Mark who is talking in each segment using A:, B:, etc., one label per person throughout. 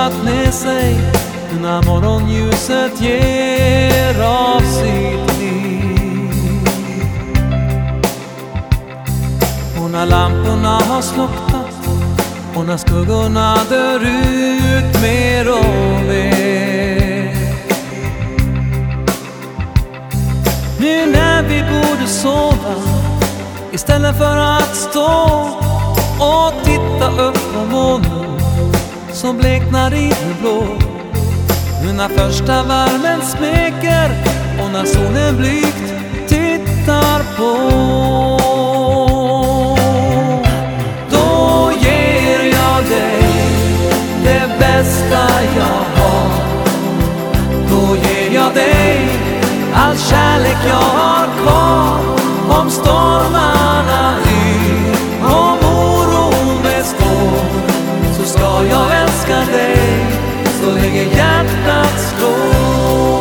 A: lugnat ner sig när morgonljuset ger av sitt liv. Och när lamporna har slocknat och när skuggorna dör ut mer och mer, nu när vi borde sova istället för att stå och titta upp på månen som bleknar i det blå. Nu när första värmen smeker och när solen blygt tittar på, då ger jag dig det bästa jag har. Då ger jag dig all kärlek jag har kvar. Om stormarna yr, om oron består, så ska jag älska dig så länge hjärtat slår.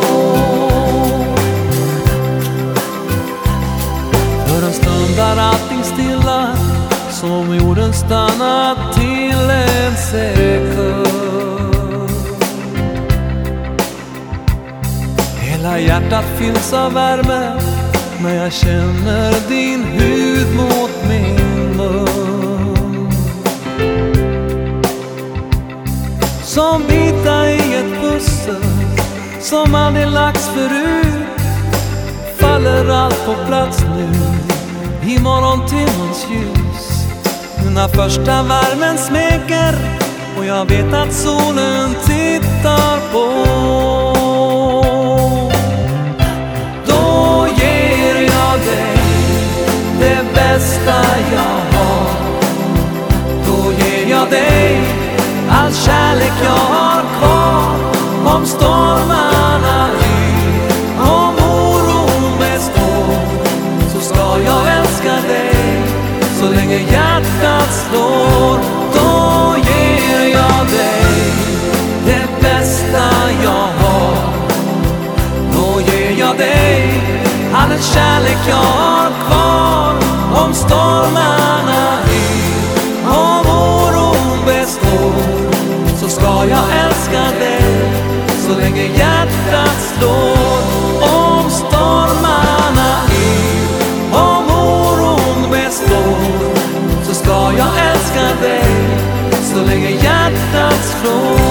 A: För en stund är allting stilla, som jorden stannar till en sekund. Hela hjärtat fylls av värme när jag känner din hud mot min mun. Som bitar i ett pussel som aldrig lagts förut, faller allt på plats nu i morgontimmens ljus. Nu när första värmen smeker och jag vet att solen tittar på, då ger jag dig det bästa jag har. Då ger jag dig all kärlek jag har kvar. Om stormarna yr, om oron består, så ska jag älska dig så länge hjärtat slår. Då ger jag dig det bästa jag har. Då ger jag dig all kärlek jag har kvar. Om stormarna yr, om oron består, så ska jag älska dig så länge hjärtat slår. Om stormarna yr, om oron består, så ska jag älska dig så länge hjärtat slår.